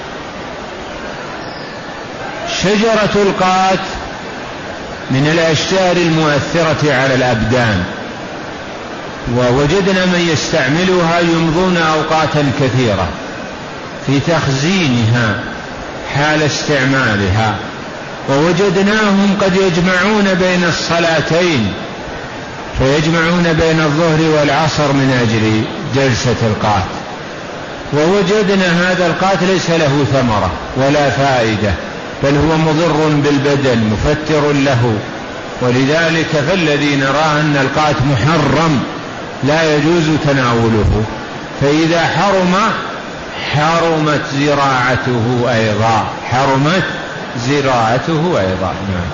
شجرة القات من الأشجار المؤثرة على الأبدان، ووجدنا من يستعملها يمضون أوقاتا كثيرة في تخزينها حال استعمالها، ووجدناهم قد يجمعون بين الصلاتين، فيجمعون بين الظهر والعصر من أجل جلسة القات. ووجدنا هذا القات ليس له ثمرة ولا فائدة، بل هو مضر بالبدن مفتر له، ولذلك فالذي نراه أن القات محرم لا يجوز تناوله، فإذا حرم حرمت زراعته أيضا، حرمت زراعته أيضا. نعم.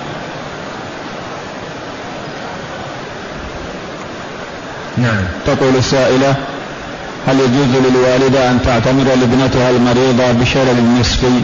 نعم. تقول السائلة: هل يجوز للوالدة أن تعتمر لابنتها المريضة بشلل نصفي؟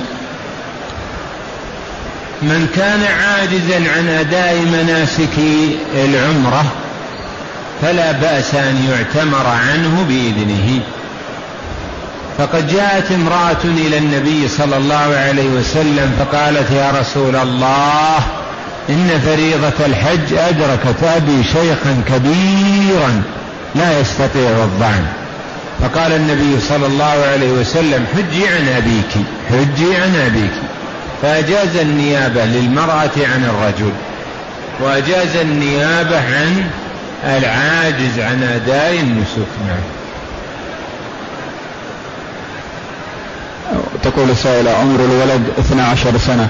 من كان عاجزا عن أداء مناسك العمرة فلا بأس أن يعتمر عنه بإذنه. فقد جاءت امرأة إلى النبي صلى الله عليه وسلم فقالت: يا رسول الله، إن فريضة الحج أدركت أبي شيخا كبيرا لا يستطيع الظعن. فقال النبي صلى الله عليه وسلم: حجي عن أبيك، حجي عن أبيك. فأجاز النيابة للمرأة عن الرجل، وأجاز النيابة عن العاجز عن أداء النسك. تقول يقول السائل: عمر الولد اثنى عشر سنة.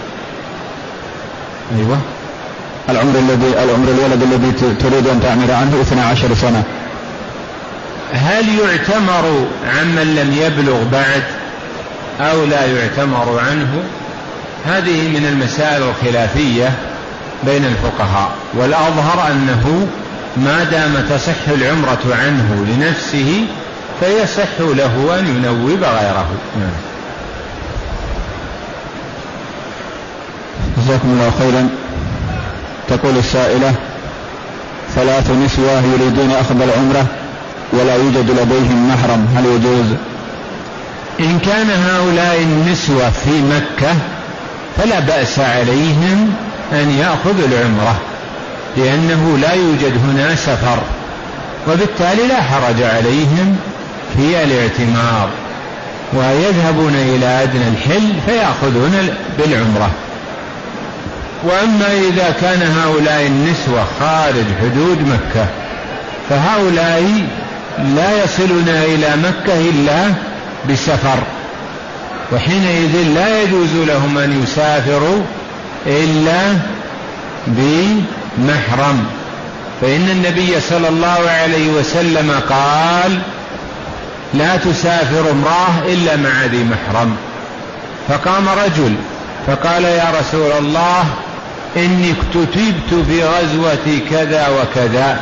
أيوة. العمر الذي العمر الولد الذي تريد أن تعمل عنه اثنى عشر سنة، هل يعتمر عمن لم يبلغ بعد أو لا يعتمر عنه؟ هذه من المسائل الخلافية بين الفقهاء، والأظهر أنه ما دام تصح العمرة عنه لنفسه فيصح له أن ينوب غيره. جزاكم الله خيرا. تقول السائلة: ثلاث نسوة يريدون أخذ العمرة ولا يوجد لديهم محرم، هل يجوز؟ إن كان هؤلاء النسوة في مكة فلا بأس عليهم أن يأخذوا العمرة، لأنه لا يوجد هنا سفر، وبالتالي لا حرج عليهم في الاعتمار، ويذهبون إلى أدنى الحل فيأخذون بالعمرة. وأما إذا كان هؤلاء النسوة خارج حدود مكة فهؤلاء لا يصلون إلى مكة إلا بسفر، وحينئذ لا يجوز لهم أن يسافروا إلا بمحرم، فإن النبي صلى الله عليه وسلم قال: لا تسافر امرأة إلا مع ذي محرم. فقام رجل فقال: يا رسول الله، إني اكتتبت في غزوة كذا وكذا،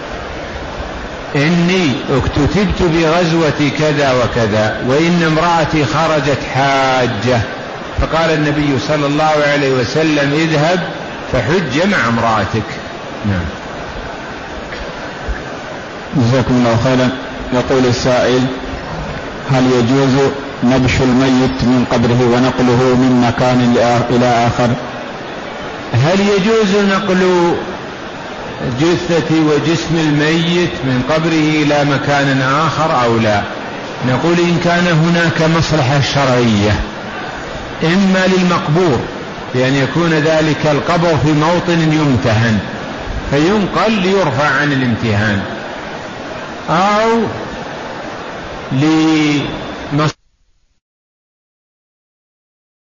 إني اكتتبت في غزوة كذا وكذا، وإن امرأتي خرجت حاجة. فقال النبي صلى الله عليه وسلم: اذهب فحج مع امرأتك. نعم. جزاكم الله خيرا. يقول السائل: هل يجوز نبش الميت من قبره ونقله من مكان إلى آخر؟ هل يجوز نقل جثة وجسم الميت من قبره إلى مكان آخر أو لا؟ نقول إن كان هناك مصلحة شرعية، إما للمقبور بأن يكون ذلك القبر في موطن يمتهن فينقل ليرفع عن الامتهان، أو لمصلحة